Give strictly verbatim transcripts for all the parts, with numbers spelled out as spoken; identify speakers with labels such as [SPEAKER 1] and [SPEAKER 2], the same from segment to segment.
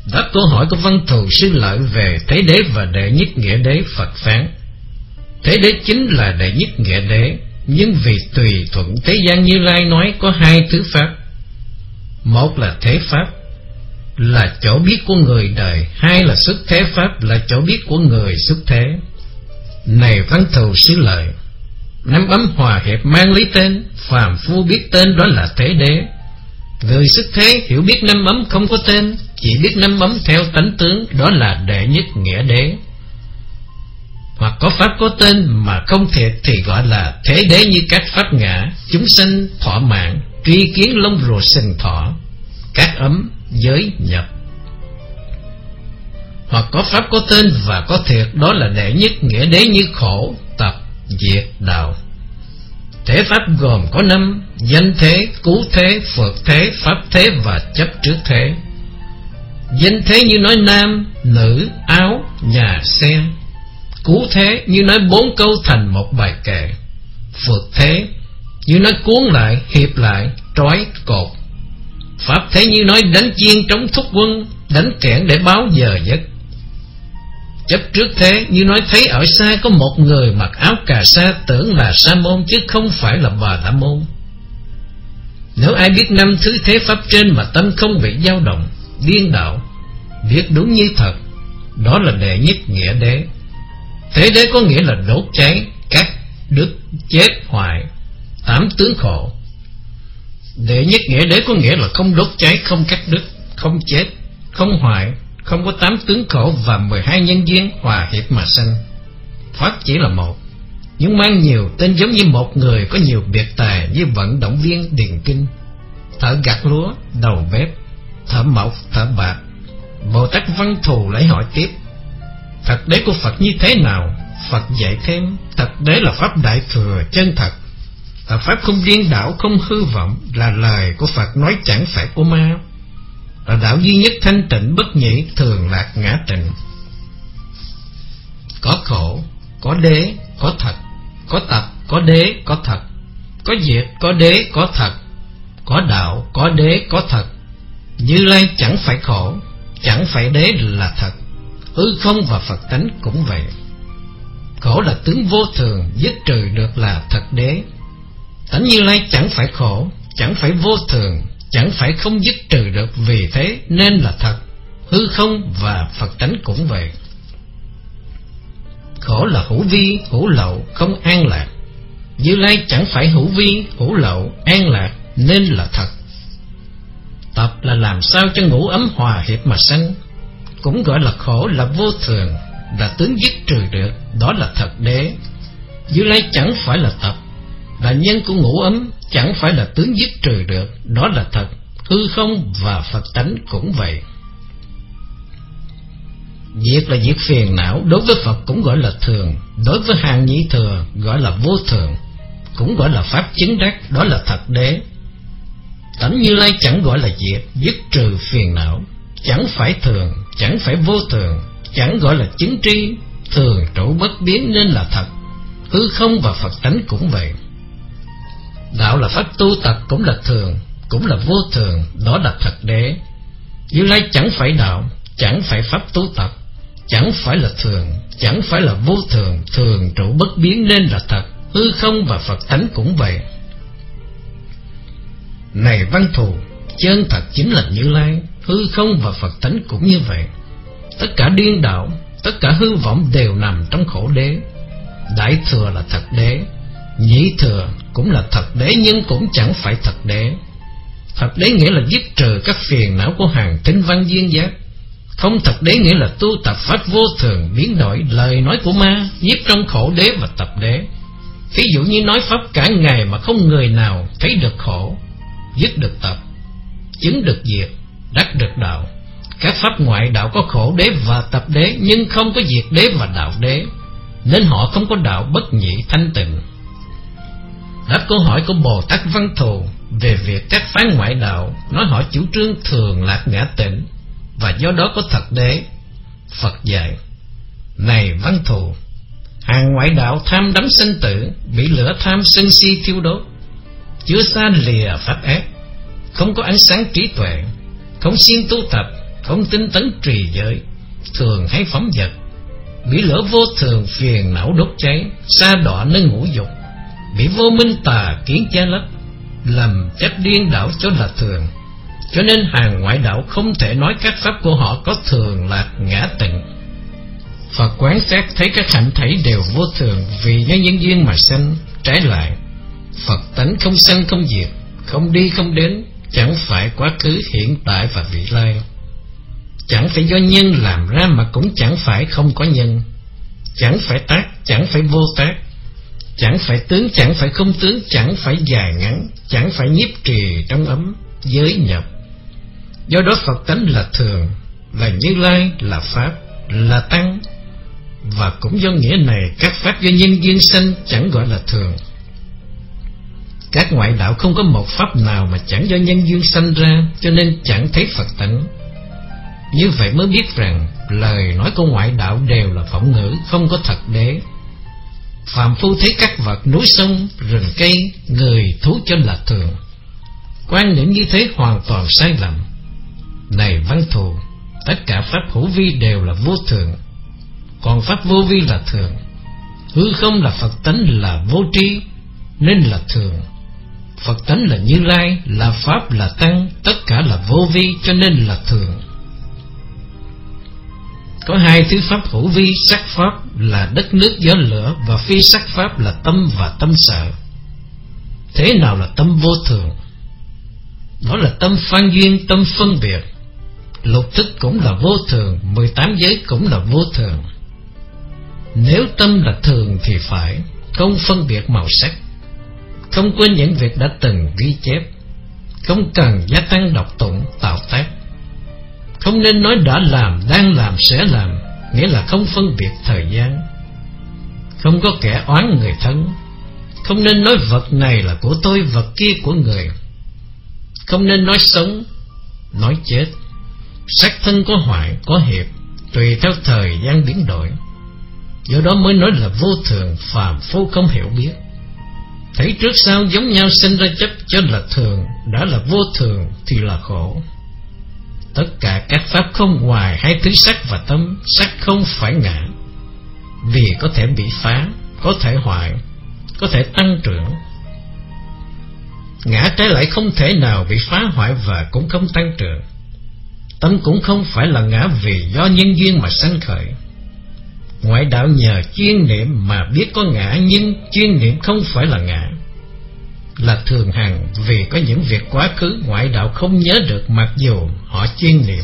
[SPEAKER 1] Đáp câu hỏi của Văn Thù Sư Lợi về Thế Đế và Đệ Nhất Nghĩa Đế, Phật phán: Thế Đế chính là Đệ Nhất Nghĩa Đế, nhưng vì tùy thuận thế gian Như Lai nói có hai thứ pháp. Một là thế pháp, là chỗ biết của người đời. Hai là xuất thế pháp, là chỗ biết của người xuất thế. Này Văn Thù Sư Lợi, năm ấm hòa hiệp mang lấy tên, phàm phu biết tên đó là Thế Đế. Người xuất thế hiểu biết năm ấm không có tên, chỉ biết năm ấm theo tánh tướng, đó là Đệ Nhất Nghĩa Đế. Hoặc có pháp có tên mà không thiệt thì gọi là Thế Đế, như các pháp ngã, chúng sanh, thọ mạng, tri kiến, lông rùa sừng thọ, các ấm, giới, nhập. Hoặc có pháp có tên và có thiệt, đó là Đệ Nhất Nghĩa Đế, như khổ, tập, diệt, đạo. Thế pháp gồm có năm: danh thế, cứu thế, phược thế, pháp thế và chấp trước thế. Danh thế như nói nam, nữ, áo, nhà, xe. Cứu thế như nói bốn câu thành một bài kệ. Phược thế như nói cuốn lại, hiệp lại, trói, cột. Pháp thế như nói đánh chiên trống thúc quân, đánh kẽn để báo giờ giấc. Chấp trước thế như nói thấy ở xa có một người mặc áo cà sa, tưởng là sa môn chứ không phải là Bà La Môn. Nếu ai biết năm thứ thế pháp trên mà tâm không bị dao động, điên đạo, biết đúng như thật, đó là Đệ Nhất Nghĩa Đế. Thế Đế có nghĩa là đốt cháy, cắt, đứt, chết, hoại, tám tướng khổ. Đệ Nhất Nghĩa Đế có nghĩa là không đốt cháy, không cắt đứt, không chết, không hoại, không có tám tướng khổ và mười hai nhân duyên hòa hiệp mà sanh. Pháp chỉ là một, nhưng mang nhiều tên, giống như một người có nhiều biệt tài, như vận động viên điền kinh, thợ gặt lúa, đầu bếp, thợ mộc, thợ bạc. Bồ Tát Văn Thù lấy hỏi tiếp: Thật đế của Phật như thế nào? Phật dạy thêm: Thật đế là pháp đại thừa chân thật, là pháp không điên đảo, không hư vọng, là lời của Phật nói chẳng phải của ma, là đạo duy nhất thanh tịnh bất nhị, thường lạc ngã tịnh. Có khổ, có đế, có thật, có tập, có đế, có thật, có diệt, có đế, có thật, có đạo, có đế, có thật. Như Lai chẳng phải khổ, chẳng phải đế, là thật. Hư không và Phật tánh cũng vậy. Khổ là tướng vô thường, dứt trừ được là thật đế. Tánh Như Lai chẳng phải khổ, chẳng phải vô thường, chẳng phải không dứt trừ được, vì thế nên là thật. Hư không và Phật tánh cũng vậy. Khổ là hữu vi, hữu lậu, không an lạc. Như Lai chẳng phải hữu vi, hữu lậu, an lạc, nên là thật. Tập là làm sao cho ngũ ấm hòa hiệp mà sanh, cũng gọi là khổ, là vô thường, là tướng dứt trừ được, đó là thật đế. Như Lai chẳng phải là tập, là nhân của ngũ ấm, chẳng phải là tướng dứt trừ được, đó là thật. Hư không và Phật tánh cũng vậy. Diệt là diệt phiền não, đối với Phật cũng gọi là thường, đối với hàng nhị thừa gọi là vô thường, cũng gọi là pháp chứng đắc, đó là thật đế. Tánh Như Lai chẳng gọi là diệt, dứt trừ phiền não, chẳng phải thường, chẳng phải vô thường, chẳng gọi là chứng tri, thường trụ bất biến nên là thật. Hư không và Phật tánh cũng vậy. Đạo là pháp tu tập, cũng là thường, cũng là vô thường, đó là thật đế. Như Lai chẳng phải đạo, chẳng phải pháp tu tập, chẳng phải là thường, chẳng phải là vô thường, thường trụ bất biến nên là thật. Hư không và Phật tánh cũng vậy. Này Văn Thù, chân thật chính là Như Lai, hư không và Phật tánh cũng như vậy. Tất cả điên đạo, tất cả hư vọng đều nằm trong khổ đế. Đại thừa là thật đế, nhị thừa cũng là thật đế, nhưng cũng chẳng phải thật đế. Thật đế nghĩa là dứt trừ các phiền não của hàng tinh văn duyên giác. Không thật đế nghĩa là tu tập pháp vô thường, biến đổi lời nói của ma, nhiếp trong khổ đế và tập đế. Thí dụ như nói pháp cả ngày mà không người nào thấy được khổ, dứt được tập, chứng được diệt, đắc được đạo. Các pháp ngoại đạo có khổ đế và tập đế, nhưng không có diệt đế và đạo đế, nên họ không có đạo bất nhị thanh tịnh. Đáp câu hỏi của Bồ Tát Văn Thù về việc các phái ngoại đạo nói họ chủ trương thường lạc ngã tịnh, và do đó có thật đế. Phật dạy: Này Văn Thù, hàng ngoại đạo tham đắm sinh tử, bị lửa tham sân si thiêu đốt, chưa xa lìa pháp ác, không có ánh sáng trí tuệ, không siêng tu tập, không tinh tấn trì giới, thường hay phóng dật, bị lửa vô thường phiền não đốt cháy, sa đọa nơi ngũ dục, bị vô minh tà kiến che lấp, lầm chấp điên đảo cho là thường. Cho nên hàng ngoại đạo không thể nói các pháp của họ có thường lạc ngã tịnh. Phật quán xét thấy các hạnh thảy đều vô thường, vì do nhân duyên mà sanh. Trái lại, Phật tánh không sanh không diệt, không đi không đến, chẳng phải quá khứ, hiện tại và vị lai. Chẳng phải do nhân làm ra mà cũng chẳng phải không có nhân. Chẳng phải tác, chẳng phải vô tác. Chẳng phải tướng, chẳng phải không tướng. Chẳng phải dài ngắn, chẳng phải nhiếp trì trong ấm, giới nhập. Do đó Phật tánh là thường, là Như Lai, là Pháp, là Tăng. Và cũng do nghĩa này, các pháp do nhân duyên sanh chẳng gọi là thường. Các ngoại đạo không có một pháp nào mà chẳng do nhân duyên sanh ra, cho nên chẳng thấy Phật tánh. Như vậy mới biết rằng lời nói của ngoại đạo đều là phỏng ngữ, không có thật đế. Phàm phu thấy các vật núi sông, rừng cây, người, thú cho là thường. Quan niệm như thế hoàn toàn sai lầm. Này Văn Thù, tất cả pháp hữu vi đều là vô thường, còn pháp vô vi là thường. Hư không là Phật tánh, là vô tri, nên là thường. Phật tánh là Như Lai, là Pháp, là Tăng, tất cả là vô vi, cho nên là thường. Có hai thứ pháp hữu vi, sắc pháp là đất nước gió lửa, và phi sắc pháp là tâm và tâm sở. Thế nào là tâm vô thường? Đó là tâm phan duyên, tâm phân biệt. Lục thức cũng là vô thường, mười tám giới cũng là vô thường. Nếu tâm là thường thì phải không phân biệt màu sắc, không quên những việc đã từng ghi chép, không cần gia tăng đọc tụng tạo tác, không nên nói đã làm, đang làm, sẽ làm, nghĩa là không phân biệt thời gian, không có kẻ oán người thân, không nên nói vật này là của tôi, vật kia của người, không nên nói sống, nói chết. Sắc thân có hoại, có hiệp, tùy theo thời gian biến đổi. Do đó mới nói là vô thường, phàm phu không hiểu biết. Thấy trước sau giống nhau sinh ra chấp cho là thường, đã là vô thường thì là khổ. Tất cả các pháp không ngoài hai thứ sắc và tâm. Sắc không phải ngã, vì có thể bị phá, có thể hoại, có thể tăng trưởng. Ngã trái lại không thể nào bị phá hoại và cũng không tăng trưởng. Tâm cũng không phải là ngã, vì do nhân duyên mà sanh khởi. Ngoại đạo nhờ chuyên niệm mà biết có ngã, nhưng chuyên niệm không phải là ngã, là thường hằng, vì có những việc quá khứ ngoại đạo không nhớ được mặc dù họ chuyên niệm.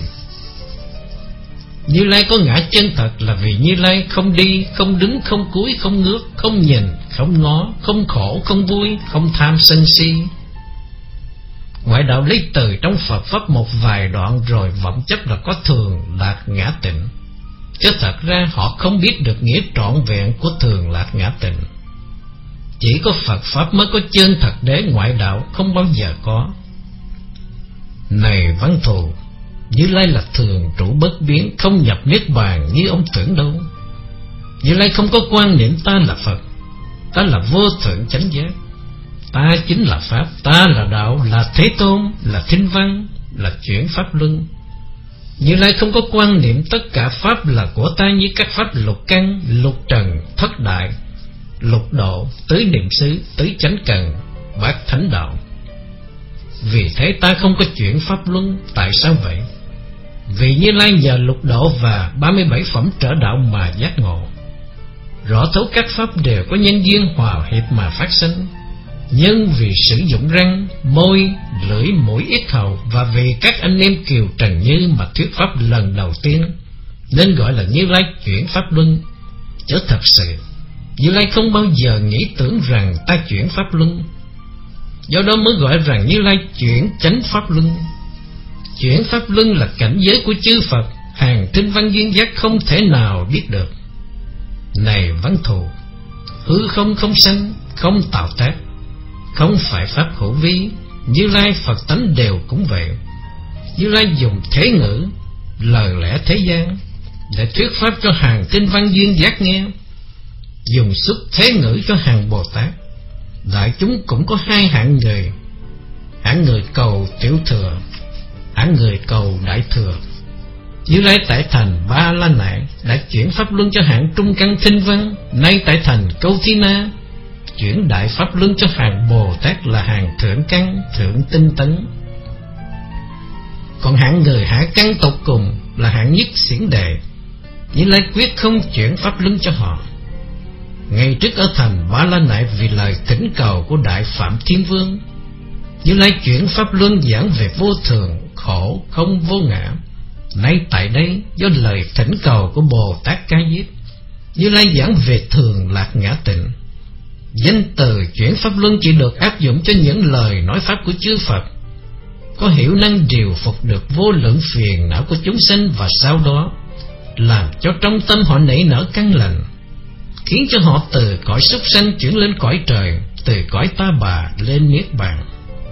[SPEAKER 1] Như Lai có ngã chân thật là vì Như Lai không đi, không đứng, không cúi, không ngước, không nhìn, không ngó, không khổ, không vui, không tham sân si. Ngoại đạo lấy từ trong Phật Pháp một vài đoạn rồi vọng chấp là có thường lạc ngã tịnh, chứ thật ra họ không biết được nghĩa trọn vẹn của thường lạc ngã tịnh. Chỉ có Phật Pháp mới có chân thật đế, ngoại đạo không bao giờ có. Này Văn Thù, Như Lai là thường trụ bất biến, không nhập niết bàn như ông tưởng đâu. Như Lai không có quan niệm ta là Phật, ta là vô thượng chánh giác, ta chính là Pháp, ta là đạo, là Thế Tôn, là Thinh Văn, là chuyển Pháp Luân. Như Lai không có quan niệm tất cả Pháp là của ta như các Pháp lục căn, lục trần, thất đại, lục độ, tứ niệm xứ, tứ chánh cần, bát thánh đạo. Vì thế ta không có chuyển Pháp Luân. Tại sao vậy? Vì Như Lai nhờ lục độ và ba mươi bảy phẩm trở đạo mà giác ngộ, rõ thấu các Pháp đều có nhân duyên hòa hiệp mà phát sinh. Nhưng vì sử dụng răng, môi, lưỡi, mũi, yết hầu, và vì các anh em kiều trần như mà thuyết Pháp lần đầu tiên, nên gọi là Như Lai chuyển Pháp Luân. Chứ thật sự Như Lai không bao giờ nghĩ tưởng rằng ta chuyển Pháp Luân. Do đó mới gọi rằng Như Lai chuyển chánh Pháp Luân. Chuyển Pháp Luân là cảnh giới của chư Phật, hàng Thinh Văn duyên giác không thể nào biết được. Này Văn Thù, hư không không sanh, không tạo tác, không phải pháp hữu vi. Như Lai Phật tánh đều cũng vậy. Như Lai dùng thế ngữ, lời lẽ thế gian để thuyết pháp cho hàng Tinh Văn duyên giác nghe, dùng xuất thế ngữ cho hàng Bồ Tát. Đại chúng cũng có hai hạng người: hạng người cầu tiểu thừa, hạng người cầu đại thừa. Như Lai tại thành Ba La Nại đã chuyển pháp luân cho hạng trung căn Thinh Văn, nay tại thành Câu Thi Na chuyển đại pháp luân cho hạng Bồ Tát là hạng thượng căn Thượng Tinh Tấn. Còn hạng người hạ căn tột cùng là hạng Nhất Xiển Đề, Như Lai quyết không chuyển pháp luân cho họ. Ngày trước ở thành Ba La Nại, vì lời thỉnh cầu của Đại Phạm Thiên Vương, Như Lai chuyển pháp luân giảng về vô thường, khổ, không, vô ngã. Nay tại đây, do lời thỉnh cầu của Bồ Tát Ca Diếp, Như Lai giảng về thường, lạc, ngã, tịnh. Danh từ chuyển pháp luân chỉ được áp dụng cho những lời nói pháp của chư Phật có hiệu năng điều phục được vô lượng phiền não của chúng sanh, và sau đó làm cho trong tâm họ nảy nở căn lành, khiến cho họ từ cõi súc sanh chuyển lên cõi trời, từ cõi ta bà lên niết bàn.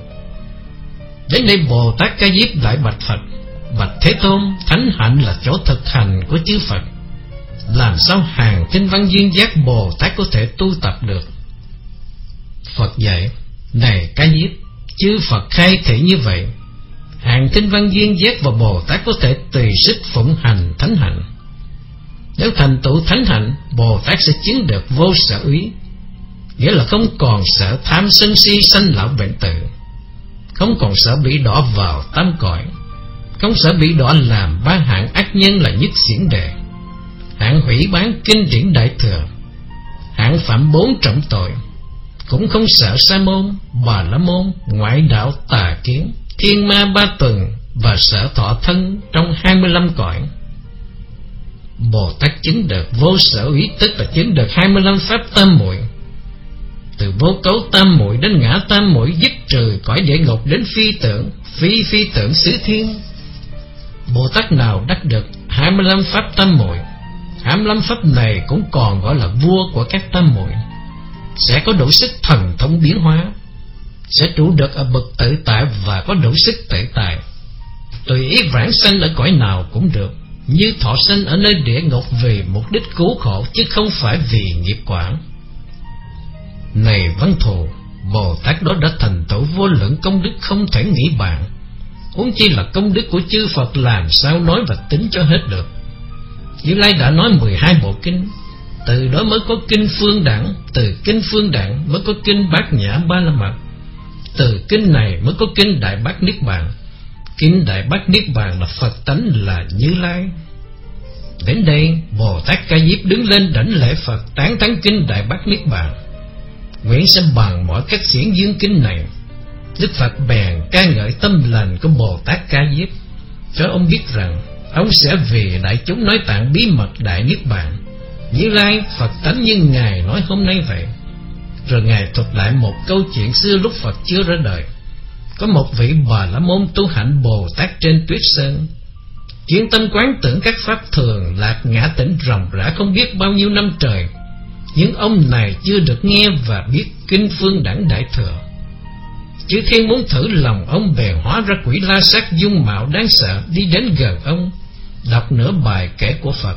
[SPEAKER 1] Đến đây Bồ Tát Ca Diếp lại bạch Phật: bạch Thế Tôn, thánh hạnh là chỗ thực hành của chư Phật, làm sao hàng tinh văn duyên giác Bồ Tát có thể tu tập được? Phật dạy: này Ca Diếp, chư Phật khai thị như vậy, hàng tinh văn duyên giác và Bồ Tát có thể tùy sức phụng hành thánh hạnh. Nếu thành tựu thánh hạnh, Bồ Tát sẽ chứng được vô sở úy, nghĩa là không còn sợ tham sân si sanh lão bệnh tử, không còn sợ bị đọa vào tam cõi, không sợ bị đọa làm ba hạng ác nhân là Nhất Xiển Đề, hạng hủy bán kinh điển Đại Thừa, hạng phạm bốn trọng tội, cũng không sợ Sa môn, Bà La môn, ngoại đạo tà kiến, thiên ma ba tuần và sợ thọ thân trong hai mươi lăm cõi. Bồ Tát chứng được vô sở úy, tức là chứng được hai mươi lăm pháp tam muội, từ vô cấu tam muội đến ngã tam muội, dứt trừ cõi địa ngục đến phi tưởng, phi phi tưởng xứ thiên. Bồ Tát nào đắc được hai mươi lăm pháp tam muội, hai mươi lăm pháp này cũng còn gọi là vua của các tam muội, sẽ có đủ sức thần thông biến hóa, sẽ trụ được ở bậc tự tại và có đủ sức tự tại, tùy ý vãng sanh ở cõi nào cũng được, như thọ sanh ở nơi địa ngục vì mục đích cứu khổ, chứ không phải vì nghiệp quả. Này Văn Thù, Bồ Tát đó đã thành tựu vô lượng công đức không thể nghĩ bàn, huống chi là công đức của chư Phật làm sao nói và tính cho hết được. Như Lai đã nói mười hai bộ kinh, từ đó mới có kinh Phương Đẳng, từ kinh Phương Đẳng mới có kinh Bát Nhã Ba La Mật, từ kinh này mới có kinh Đại Bát Niết Bàn. Kinh Đại Bát Niết Bàn là Phật tánh là Như Lai. Đến đây Bồ Tát Ca Diếp đứng lên đảnh lễ Phật, tán thán kinh Đại Bát Niết Bàn, nguyện sẽ bằng mọi cách diễn dương kinh này. Đức Phật bèn ca ngợi tâm lành của Bồ Tát Ca Diếp, cho ông biết rằng ông sẽ vì đại chúng nói tạng bí mật Đại Niết Bàn, Như Lai Phật tánh như Ngài nói hôm nay vậy. Rồi Ngài thuật lại một câu chuyện xưa lúc Phật chưa ra đời. Có một vị Bà La môn tu hạnh Bồ Tát trên tuyết sơn, chuyên tâm quán tưởng các pháp thường, lạc, ngã, tĩnh ròng rã không biết bao nhiêu năm trời, nhưng ông này chưa được nghe và biết kinh Phương Đẳng Đại Thừa. Chư thiên muốn thử lòng ông, bèn hóa ra quỷ la sát dung mạo đáng sợ, đi đến gần ông, đọc nửa bài kể của Phật: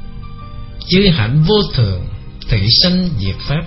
[SPEAKER 1] chư hạnh vô thường, thị sanh diệt pháp.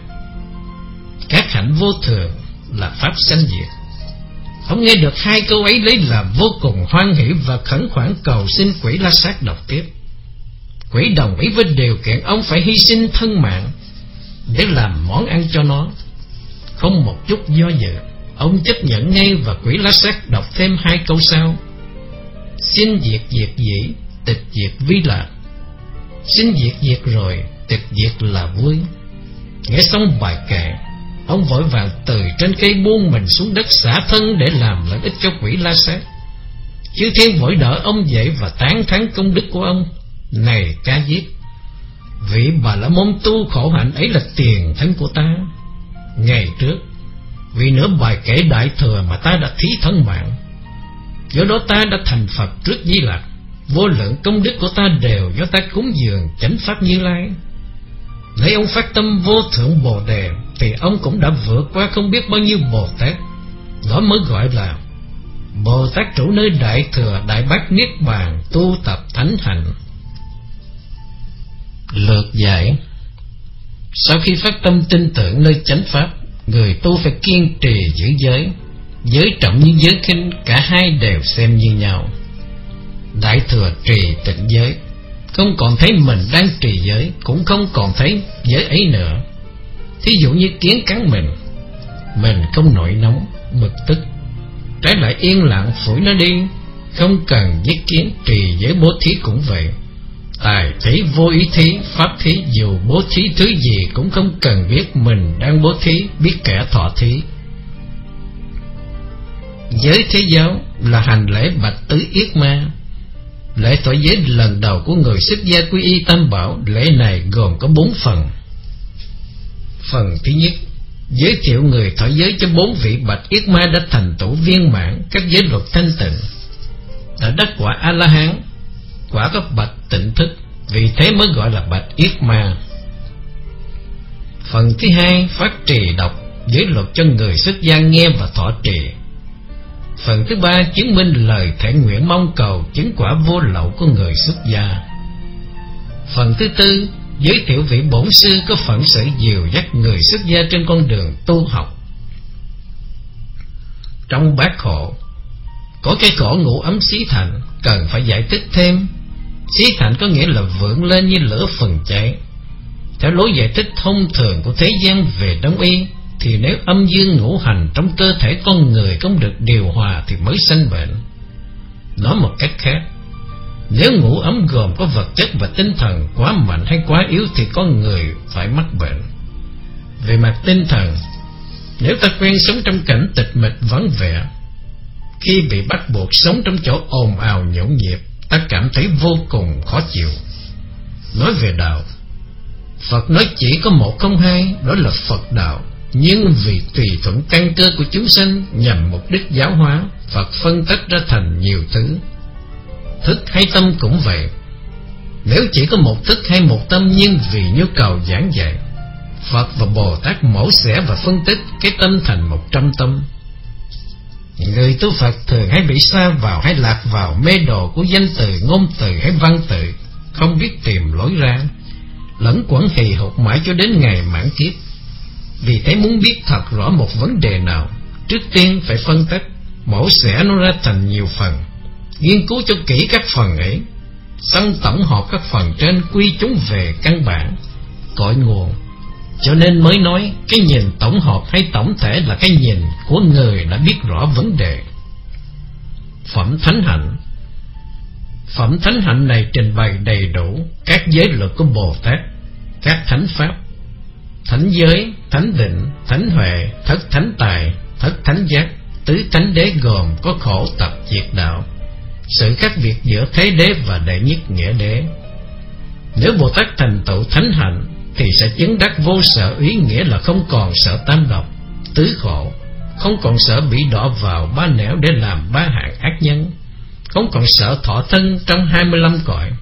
[SPEAKER 1] Các hạnh vô thường là pháp sanh diệt. Ông nghe được hai câu ấy lấy làm vô cùng hoan hỷ và khẩn khoản cầu xin quỷ la sát đọc tiếp. Quỷ đồng ý với điều kiện ông phải hy sinh thân mạng để làm món ăn cho nó. Không một chút do dự, ông chấp nhận ngay, và quỷ la sát đọc thêm hai câu sau: xin diệt diệt dĩ, tịch diệt vi lạc. Xin diệt diệt rồi, tịch diệt là vui. Nghe xong bài kệ, ông vội vàng từ trên cây buông mình xuống đất xả thân để làm lợi ích cho quỷ la sát. Chư thiên vội đỡ ông dậy và tán thán công đức của ông. Này Ca Diếp, vị Bà La môn tu khổ hạnh ấy là tiền thân của ta. Ngày trước vì nửa bài kể Đại Thừa mà ta đã thí thân mạng, do đó ta đã thành Phật trước Di Lặc. Vô lượng công đức của ta đều do ta cúng dường chánh pháp Như Lai. Lấy ông phát tâm vô thượng Bồ Đề, thì ông cũng đã vượt qua không biết bao nhiêu Bồ Tát. Đó mới gọi là Bồ Tát trụ nơi Đại Thừa Đại Bát Niết Bàn, tu tập thánh hạnh. Lược giải: sau khi phát tâm tin tưởng nơi chánh pháp, người tu phải kiên trì giữ giới. Giới trọng như giới khinh, cả hai đều xem như nhau. Đại Đại Thừa trì tịnh giới, không còn thấy mình đang trì giới, cũng không còn thấy giới ấy nữa. Thí dụ như kiến cắn mình, mình không nổi nóng, bực tức, trái lại yên lặng phủi nó đi, không cần giết kiến. Trì giới bố thí cũng vậy. Tài thí, vô ý thí, pháp thí, dù bố thí thứ gì cũng không cần biết mình đang bố thí, biết kẻ thọ thí. Giới thế giáo là hành lễ bạch tứ yết ma. Lễ thọ giới lần đầu của người xuất gia quy y Tam Bảo. Lễ này gồm có bốn phần. Phần thứ nhất, giới thiệu người thọ giới cho bốn vị bạch yết ma đã thành tựu viên mãn các giới luật thanh tịnh, đã đắc quả A La Hán, quả có bạch tịnh thức, vì thế mới gọi là bạch yết ma. Phần thứ hai, phát trì đọc giới luật cho người xuất gia nghe và thọ trì. Phần thứ ba, chứng minh lời thệ nguyện mong cầu chứng quả vô lậu của người xuất gia. Phần thứ tư, giới thiệu vị bổn sư có phận sự dìu dắt người xuất gia trên con đường tu học. Trong bát khổ có cái khổ ngũ ấm xí thành, cần phải giải thích thêm. Xí thành có nghĩa là vượng lên như lửa phần cháy. Theo lối giải thích thông thường của thế gian về đông y, thì nếu âm dương ngũ hành trong cơ thể con người không được điều hòa thì mới sanh bệnh. Nói một cách khác, nếu ngũ ấm gồm có vật chất và tinh thần quá mạnh hay quá yếu thì con người phải mắc bệnh. Về mặt tinh thần, nếu ta quen sống trong cảnh tịch mịch vắng vẻ, khi bị bắt buộc sống trong chỗ ồn ào nhộn nhịp, ta cảm thấy vô cùng khó chịu. Nói về đạo, Phật nói chỉ có một không hai, đó là Phật đạo. Nhưng vì tùy thuận căn cơ của chúng sanh nhằm mục đích giáo hóa, Phật phân tách ra thành nhiều thứ. Thức hay tâm cũng vậy. Nếu chỉ có một thức hay một tâm, nhưng vì nhu cầu giảng dạy, Phật và Bồ Tát mổ xẻ và phân tích cái tâm thành một trăm tâm. Người tu Phật thường hay bị sa vào hay lạc vào mê đồ của danh từ, ngôn từ hay văn từ, không biết tìm lối ra, lẫn quẩn hì hục mãi cho đến ngày mãn kiếp. Vì thế muốn biết thật rõ một vấn đề nào, trước tiên phải phân tích, mổ xẻ nó ra thành nhiều phần, nghiên cứu cho kỹ các phần ấy, xong tổng hợp các phần trên, quy chúng về căn bản, cội nguồn. Cho nên mới nói cái nhìn tổng hợp hay tổng thể là cái nhìn của người đã biết rõ vấn đề. Phẩm thánh hạnh. Phẩm thánh hạnh này trình bày đầy đủ các giới luật của Bồ Tát, các thánh pháp, thánh giới, thánh định, thánh huệ, thất thánh tài, thất thánh giác, tứ thánh đế gồm có khổ tập diệt đạo, sự khác biệt giữa thế đế và đệ nhất nghĩa đế. Nếu Bồ Tát thành tựu thánh hạnh thì sẽ chứng đắc vô sợ úy, nghĩa là không còn sợ tam độc, tứ khổ, không còn sợ bị đọa vào ba nẻo để làm ba hạng ác nhân, không còn sợ thọ thân trong hai mươi lăm cõi.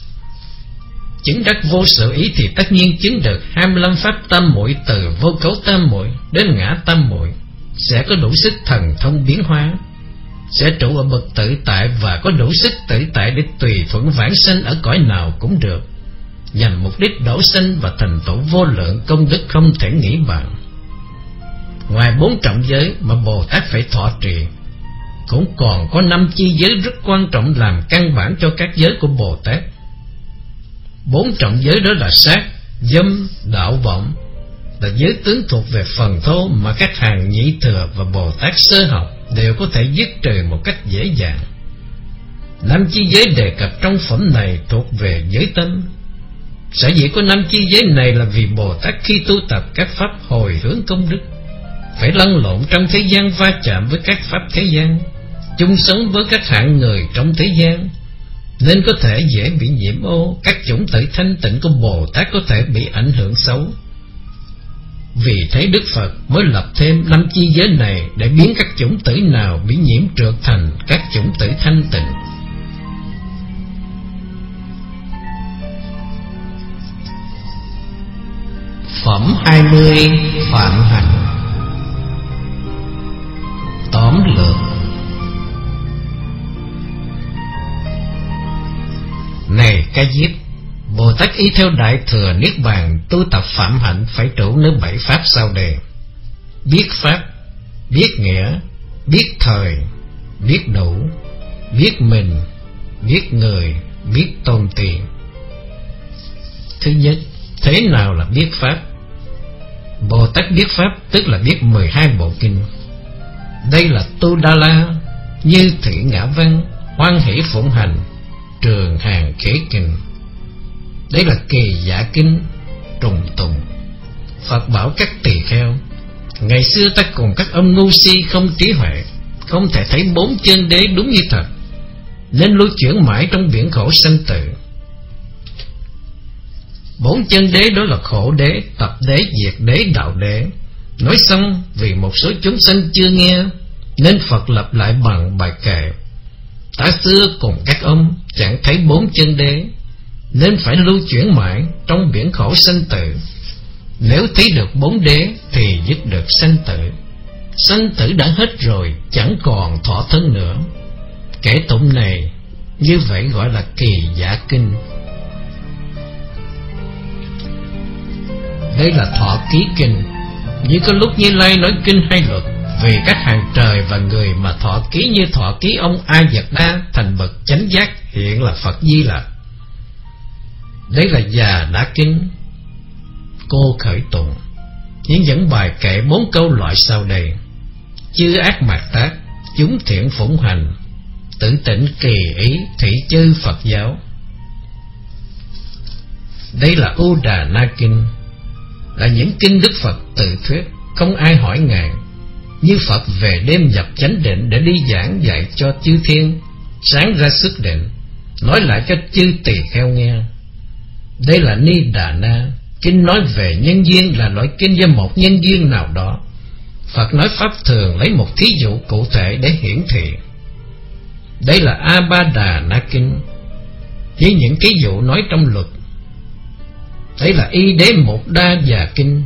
[SPEAKER 1] Chứng đắc vô sở ý thì tất nhiên chứng được hai mươi lăm pháp tam muội, từ vô cấu tam muội đến ngã tam muội, sẽ có đủ sức thần thông biến hóa, sẽ trụ ở bậc tự tại và có đủ sức tự tại để tùy thuận vãng sanh ở cõi nào cũng được, nhằm mục đích đổ sanh và thành tựu vô lượng công đức không thể nghĩ bàn. Ngoài bốn trọng giới mà Bồ Tát phải thọ trì, cũng còn có năm chi giới rất quan trọng làm căn bản cho các giới của Bồ Tát. Bốn trọng giới đó là sát, dâm, đạo vọng, là giới tướng thuộc về phần thô mà các hàng nhị thừa và Bồ Tát sơ học đều có thể dứt trừ một cách dễ dàng. Năm chi giới đề cập trong phẩm này thuộc về giới tâm. Sở dĩ có năm chi giới này là vì Bồ Tát khi tu tập các pháp hồi hướng công đức, phải lăn lộn trong thế gian, va chạm với các pháp thế gian, chung sống với các hạng người trong thế gian, nên có thể dễ bị nhiễm ô. Các chủng tử thanh tịnh của Bồ Tát có thể bị ảnh hưởng xấu. Vì thế Đức Phật mới lập thêm năm chi giới này để biến các chủng tử nào bị nhiễm trượt thành các chủng tử thanh tịnh. Phẩm hai mươi. Phạm hạnh. Tóm lược. Này Ca Diếp, Bồ Tát y theo Đại Thừa Niết Bàn tu tập phạm hạnh phải trụ nơi bảy pháp sau đây: biết pháp, biết nghĩa, biết thời, biết đủ, biết mình, biết người, biết tôn tiền. Thứ nhất, thế nào là biết Pháp? Bồ Tát biết Pháp tức là biết mười hai bộ kinh. Đây là Tu Đa La, Như Thị Ngã Văn, Hoan Hỷ Phụng Hành, Trường Hàng Khế Kinh. Đây là Kỳ Giả Kinh, Trùng Tùng. Phật bảo các tỳ kheo, ngày xưa ta cùng các ông ngu si không trí huệ, không thể thấy bốn chân đế đúng như thật, nên lưu chuyển mãi trong biển khổ sanh tử. Bốn chân đế đó là khổ đế, tập đế, diệt đế, đạo đế. Nói xong, vì một số chúng sanh chưa nghe, nên Phật lập lại bằng bài kệ: ta xưa cùng các ông chẳng thấy bốn chân đế, nên phải lưu chuyển mãi trong biển khổ sanh tử. Nếu thấy được bốn đế thì dứt được sanh tử. Sanh tử đã hết rồi, chẳng còn thọ thân nữa. Kể tụng này như vậy gọi là Kỳ Giả Kinh. Đây là Thọ Ký Kinh. Như có lúc Như Lai nói kinh hay luật, vì các hàng trời và người mà thọ ký như thọ ký ông A Dật Đa thành bậc chánh giác, hiện là Phật Di Lặc. Đây là Già Đa Kinh. Cô khởi tụng những dẫn bài kệ bốn câu loại sau đây: chư ác mạt tác, chúng thiện phụng hành, tự tỉnh kỳ ý, thị chư Phật giáo. Đây là U Đà Na Kinh, là những kinh Đức Phật tự thuyết, không ai hỏi Ngài. Như Phật về đêm nhập chánh định để đi giảng dạy cho chư thiên, sáng ra xuất định, nói lại cho chư tỳ kheo nghe. Đây là Ni Đà Na, kinh nói về nhân duyên, là loại kinh do một nhân duyên nào đó. Phật nói pháp thường lấy một thí dụ cụ thể để hiển thị. Đây là A Ba Đà Na Kinh, với những cái dụ nói trong luật. Đây là Y Đế Một Đa Già Kinh.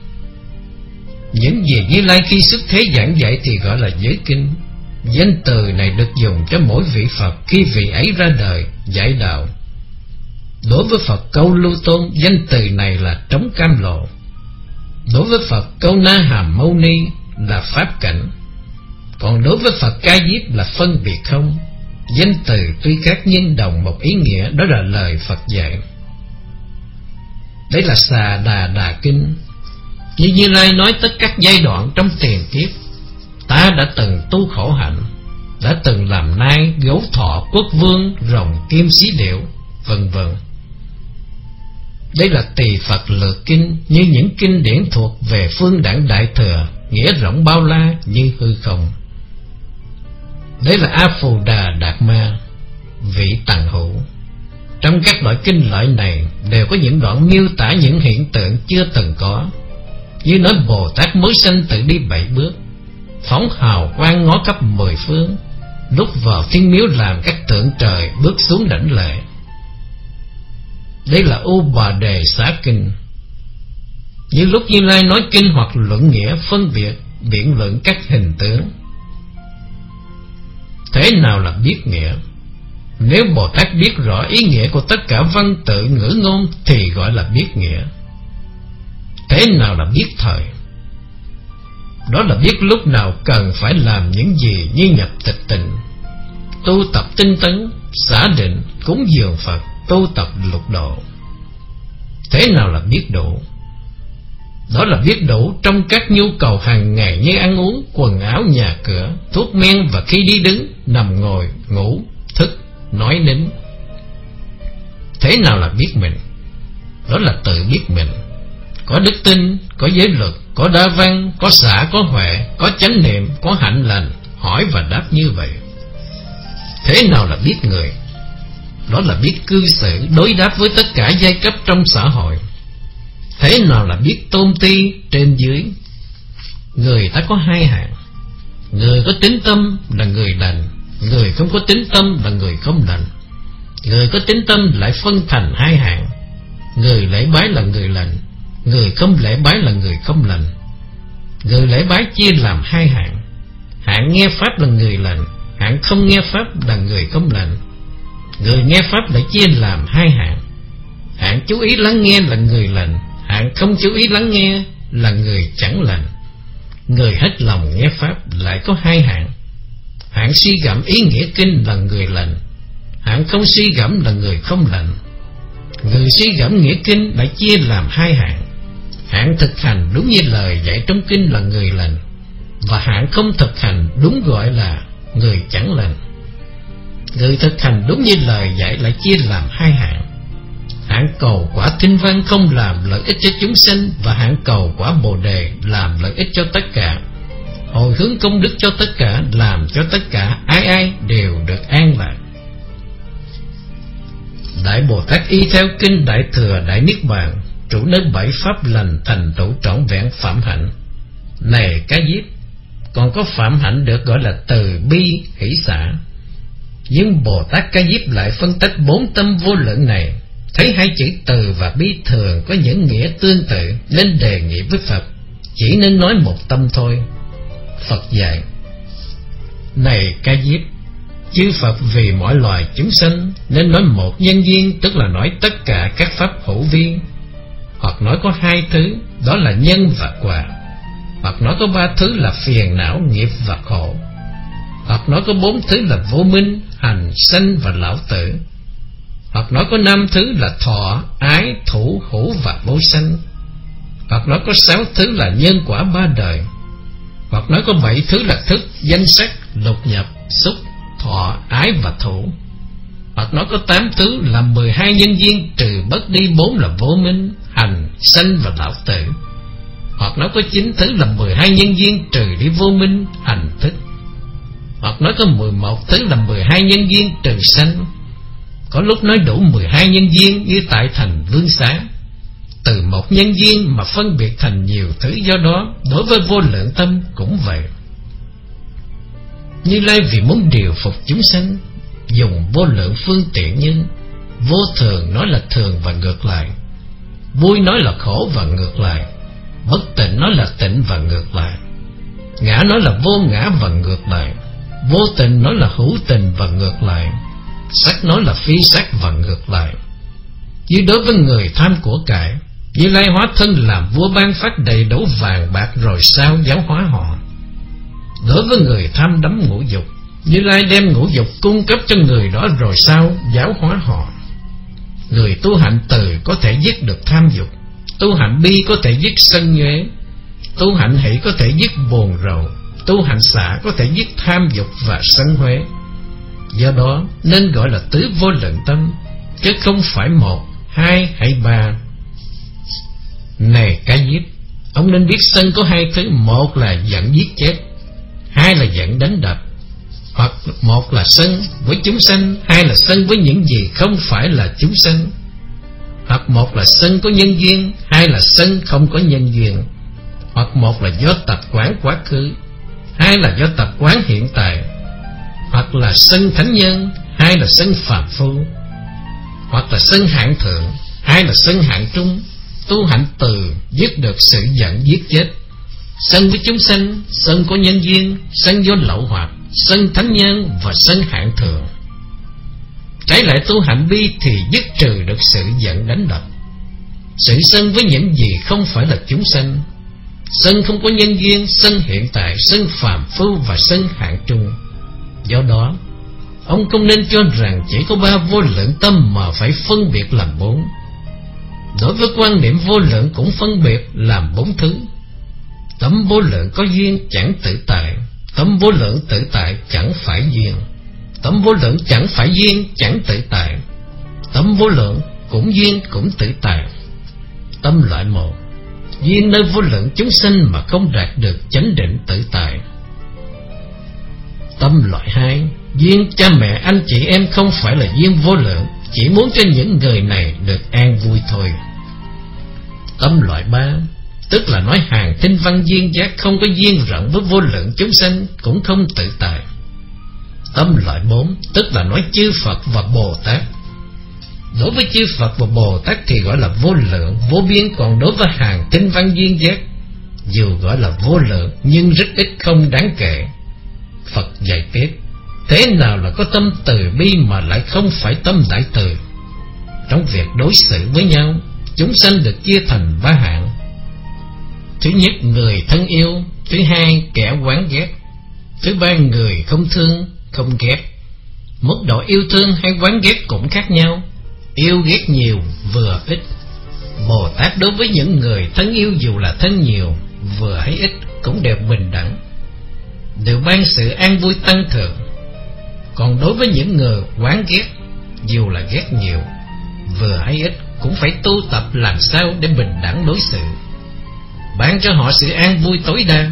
[SPEAKER 1] Những gì Như Lai khi xuất thế giảng dạy thì gọi là giới kinh. Danh từ này được dùng cho mỗi vị Phật khi vị ấy ra đời dạy đạo. Đối với Phật Câu Lưu Tôn, danh từ này là Trống Cam Lộ. Đối với Phật Câu Na Hàm Mâu Ni là Pháp Cảnh. Còn đối với Phật Ca Diếp là phân biệt không. Danh từ tuy khác nhưng đồng một ý nghĩa, đó là lời Phật dạy. Đấy là Xà Đà Đà Kinh. Như Như Lai nói tất các giai đoạn trong tiền kiếp, ta đã từng tu khổ hạnh, đã từng làm nai, gấu thọ, quốc vương, rồng, kim, xí điệu, vân vân. Đây là Tỳ Phật Lược Kinh, như những kinh điển thuộc về phương đẳng Đại Thừa, nghĩa rộng bao la như hư không. Đây là A Phù Đà Đạt Ma, vị tầng hữu. Trong các loại kinh lợi này đều có những đoạn miêu tả những hiện tượng chưa từng có, như nói Bồ Tát mới sanh tự đi bảy bước, phóng hào quang ngó khắp mười phương, lúc vào thiên miếu làm các tượng trời bước xuống đảnh lễ. Đây là U Bà Đề Xá Kinh. Như lúc Như Lai nói kinh hoặc luận nghĩa, phân biệt, biện luận các hình tướng. Thế nào là biết nghĩa? Nếu Bồ Tát biết rõ ý nghĩa của tất cả văn tự ngữ ngôn thì gọi là biết nghĩa. Thế nào là biết thời? Đó là biết lúc nào cần phải làm những gì, như nhập tịch tịnh, tu tập tinh tấn, xả định, cúng dường Phật, tu tập lục độ. Thế nào là biết đủ? Đó là biết đủ trong các nhu cầu hàng ngày như ăn uống, quần áo, nhà cửa, thuốc men, và khi đi đứng, nằm ngồi, ngủ, thức, nói nín. Thế nào là biết mình? Đó là tự biết mình. Có đức tin, có giới luật, có đa văn, có xả, có huệ, có chánh niệm, có hạnh lành, hỏi và đáp như vậy. Thế nào là biết người? Đó là biết cư xử, đối đáp với tất cả giai cấp trong xã hội. Thế nào là biết tôn ti trên dưới? Người ta có hai hạng. Người có tín tâm là người lành, người không có tín tâm là người không lành. Người có tín tâm lại phân thành hai hạng. Người lễ bái là người lành, người không lễ bái là người không lành. Người lễ bái chia làm hai hạng. Hạng nghe pháp là người lành, hạng không nghe pháp là người không lành. Người nghe pháp lại chia làm hai hạng. Hạng chú ý lắng nghe là người lành, hạng không chú ý lắng nghe là người chẳng lành. Người hết lòng nghe pháp lại có hai hạng. Hạng suy gẫm ý nghĩa kinh là người lành, Hạng không suy gẫm là người không lành. Người suy gẫm nghĩa kinh lại chia làm hai hạng. Hạng thực hành đúng như lời dạy trong kinh là người lành, và hạng không thực hành đúng gọi là người chẳng lành. Người thực hành đúng như lời dạy lại chia làm hai hạng. Hạng cầu quả thinh văn không làm lợi ích cho chúng sanh, và hạng cầu quả bồ đề làm lợi ích cho tất cả. Hồi hướng công đức cho tất cả, làm cho tất cả ai ai đều được an lạc. Đại Bồ Tát y theo kinh Đại Thừa Đại Niết Bàn, trụ nơi bảy pháp lành thành tựu trọn vẹn phạm hạnh. Này Cá Diếp, còn có phạm hạnh được gọi là từ bi hỷ xả. Nhưng Bồ Tát Cá Diếp lại phân tách bốn tâm vô lượng này, thấy hai chữ từ và bi thường có những nghĩa tương tự, nên đề nghị với Phật chỉ nên nói một tâm thôi. Phật dạy: Này Cá Diếp, chư Phật vì mọi loài chúng sanh nên nói một nhân duyên, tức là nói tất cả các pháp hữu vi. Hoặc nói có hai thứ, đó là nhân và quả. Hoặc nói có ba thứ là phiền não, nghiệp và khổ. Hoặc nói có bốn thứ là vô minh, hành, sanh và lão tử. Hoặc nói có năm thứ là thọ, ái, thủ, hữu và vô sanh. Hoặc nói có sáu thứ là nhân quả ba đời. Hoặc nói có bảy thứ là thức, danh sắc, lục nhập, xúc, thọ, ái và thủ. Hoặc nói có tám thứ là mười hai nhân duyên, trừ bất đi bốn là vô minh, hành, sanh và lão tử. Hoặc nói có chín thứ là mười hai nhân duyên, trừ đi vô minh, hành, thức. Hoặc nói có mười một thứ là mười hai nhân duyên, trừ sanh. Có lúc nói đủ mười hai nhân duyên như tại thành Vương Xá. Từ một nhân duyên mà phân biệt thành nhiều thứ, do đó đối với vô lượng tâm cũng vậy. Như Lai vì muốn điều phục chúng sanh, dùng vô lượng phương tiện như vô thường nói là thường và ngược lại, vui nói là khổ và ngược lại, bất tịnh nói là tịnh và ngược lại, ngã nói là vô ngã và ngược lại, vô tình nói là hữu tình và ngược lại, sắc nói là phi sắc và ngược lại. Như đối với người tham của cải, Như Lai hóa thân làm vua ban phát đầy đủ vàng bạc rồi sao giáo hóa họ. Đối với người tham đắm ngũ dục, Như Lai đem ngũ dục cung cấp cho người đó rồi sao giáo hóa họ. Người tu hạnh từ có thể dứt được tham dục, tu hạnh bi có thể dứt sân nhuế, tu hạnh hỷ có thể dứt buồn rầu, tu hạnh xả có thể dứt tham dục và sân huế. Do đó nên gọi là tứ vô lượng tâm, chứ không phải một, hai hay ba. Này Cá Diếp, ông nên biết sân có hai thứ: một là giận giết chết, hai là giận đánh đập. Hoặc một là sân với chúng sanh, hai là sân với những gì không phải là chúng sanh. Hoặc một là sân có nhân duyên, hai là sân không có nhân duyên. Hoặc một là do tập quán quá khứ, hai là do tập quán hiện tại. Hoặc là sân thánh nhân, hai là sân phàm phu. Hoặc là sân hạng thượng, hai là sân hạng trung. Tu hạnh từ dứt được sự giận giết chết. Sân với chúng sanh, sân có nhân duyên, sân do lậu hoặc, sân thánh nhân và sân hạng thượng. Trái lại tu hạnh bi thì dứt trừ được sự giận đánh đập, sự sân với những gì không phải là chúng sanh. Sân không có nhân duyên, sân hiện tại, sân phàm phu và sân hạng trung. Do đó ông không nên cho rằng chỉ có ba vô lượng tâm mà phải phân biệt làm bốn. Đối với quan niệm vô lượng cũng phân biệt làm bốn thứ. Tâm vô lượng có duyên chẳng tự tại, tâm vô lượng tự tại chẳng phải duyên, tâm vô lượng chẳng phải duyên chẳng tự tại, tâm vô lượng cũng duyên cũng tự tại. Tâm loại một, duyên nơi vô lượng chúng sanh mà không đạt được chánh định tự tại. Tâm loại hai, duyên cha mẹ anh chị em không phải là duyên vô lượng, chỉ muốn cho những người này được an vui thôi. Tâm loại ba, tức là nói hàng tinh văn duyên giác không có duyên rộng với vô lượng chúng sanh, cũng không tự tại. Tâm loại bốn, tức là nói chư Phật và Bồ Tát. Đối với chư Phật và Bồ Tát thì gọi là vô lượng, vô biên. Còn đối với hàng tinh văn duyên giác, dù gọi là vô lượng nhưng rất ít, không đáng kể. Phật dạy tiếp: thế nào là có tâm từ bi mà lại không phải tâm đại từ? Trong việc đối xử với nhau, chúng sanh được chia thành ba hạng. Thứ nhất, người thân yêu. Thứ hai, kẻ oán ghét. Thứ ba, người không thương, không ghét. Mức độ yêu thương hay oán ghét cũng khác nhau. Yêu ghét nhiều, vừa ít. Bồ Tát đối với những người thân yêu dù là thân nhiều, vừa hay ít cũng đều bình đẳng, đều ban sự an vui tăng thượng. Còn đối với những người oán ghét, dù là ghét nhiều, vừa hay ít cũng phải tu tập làm sao để bình đẳng đối xử, ban cho họ sự an vui tối đa.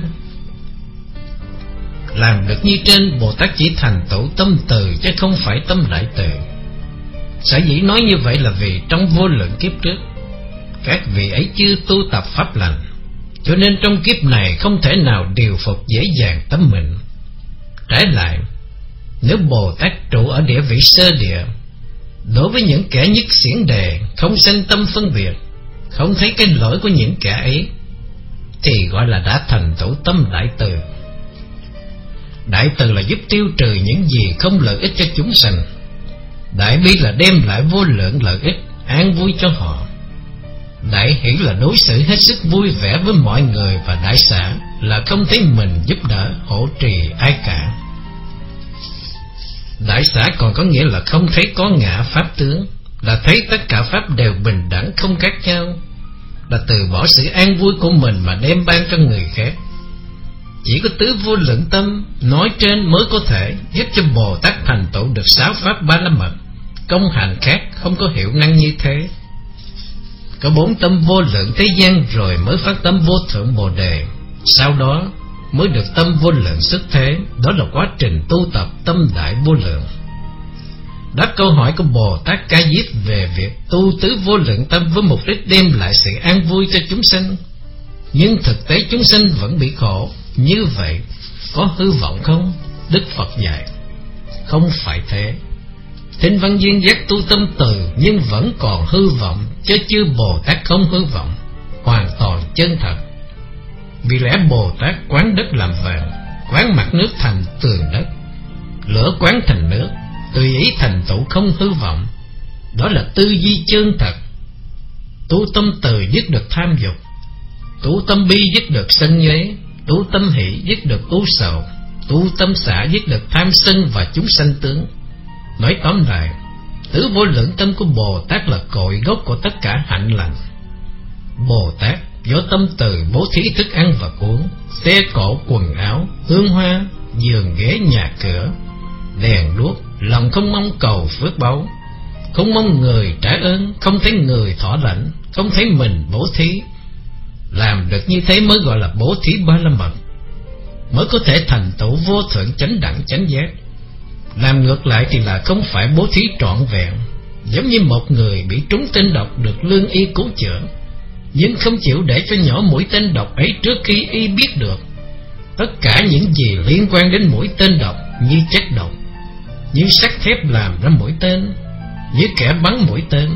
[SPEAKER 1] Làm được như trên, Bồ Tát chỉ thành tựu tâm từ chứ không phải tâm đại từ. Sở dĩ nói như vậy là vì trong vô lượng kiếp trước, các vị ấy chưa tu tập pháp lành, cho nên trong kiếp này không thể nào điều phục dễ dàng tâm mình. Trái lại, nếu Bồ Tát trụ ở địa vị sơ địa, đối với những kẻ nhất xiển đề không sanh tâm phân biệt, không thấy cái lỗi của những kẻ ấy, thì gọi là đã thành tựu tâm đại từ. Đại từ là giúp tiêu trừ những gì không lợi ích cho chúng sanh. Đại bi là đem lại vô lượng lợi ích, an vui cho họ. Đại hỷ là đối xử hết sức vui vẻ với mọi người. Và đại xả là không thấy mình giúp đỡ, hỗ trì ai cả. Đại xả còn có nghĩa là không thấy có ngã pháp tướng, là thấy tất cả pháp đều bình đẳng không khác nhau, là từ bỏ sự an vui của mình mà đem ban cho người khác. Chỉ có tứ vô lượng tâm nói trên mới có thể giúp cho Bồ Tát thành tựu được sáu pháp ba la mật. Công hành khác không có hiệu năng như thế. Có bốn tâm vô lượng thế gian rồi mới phát tâm vô thượng Bồ Đề, sau đó mới được tâm vô lượng xuất thế. Đó là quá trình tu tập tâm đại vô lượng. Đáp câu hỏi của Bồ Tát Ca Diếp về việc tu tứ vô lượng tâm với mục đích đem lại sự an vui cho chúng sanh, nhưng thực tế chúng sanh vẫn bị khổ, như vậy có hư vọng không? Đức Phật dạy không phải thế. Thính Văn Duyên giác tu tâm từ, nhưng vẫn còn hư vọng, chứ chưa Bồ Tát không hư vọng, hoàn toàn chân thật. Vì lẽ Bồ Tát quán đất làm vàng, quán mặt nước thành tường đất, lửa quán thành nước, tùy ý thành tựu không hư vọng. Đó là tư duy chân thật. Tu tâm từ dứt được tham dục, tu tâm bi dứt được sân nhuế, tu tâm hỷ dứt được ưu sầu, tu tâm xả dứt được tham sân và chúng sanh tướng. Nói tóm lại, tứ vô lượng tâm của Bồ Tát là cội gốc của tất cả hạnh lành. Bồ Tát do tâm từ bố thí thức ăn và uống, xe cộ quần áo, hương hoa, giường ghế nhà cửa, đèn đuốc, lòng không mong cầu phước báu, không mong người trả ơn, không thấy người thọ lãnh, không thấy mình bố thí. Làm được như thế mới gọi là bố thí ba la mật, mới có thể thành tựu vô thượng chánh đẳng chánh giác. Làm ngược lại thì là không phải bố thí trọn vẹn. Giống như một người bị trúng tên độc được lương y cứu chữa, nhưng không chịu để cho nhỏ mũi tên độc ấy trước khi y biết được tất cả những gì liên quan đến mũi tên độc, như chất độc, như sắt thép làm ra mũi tên, như kẻ bắn mũi tên.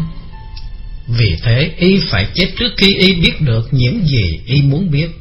[SPEAKER 1] Vì thế y phải chết trước khi y biết được những gì y muốn biết.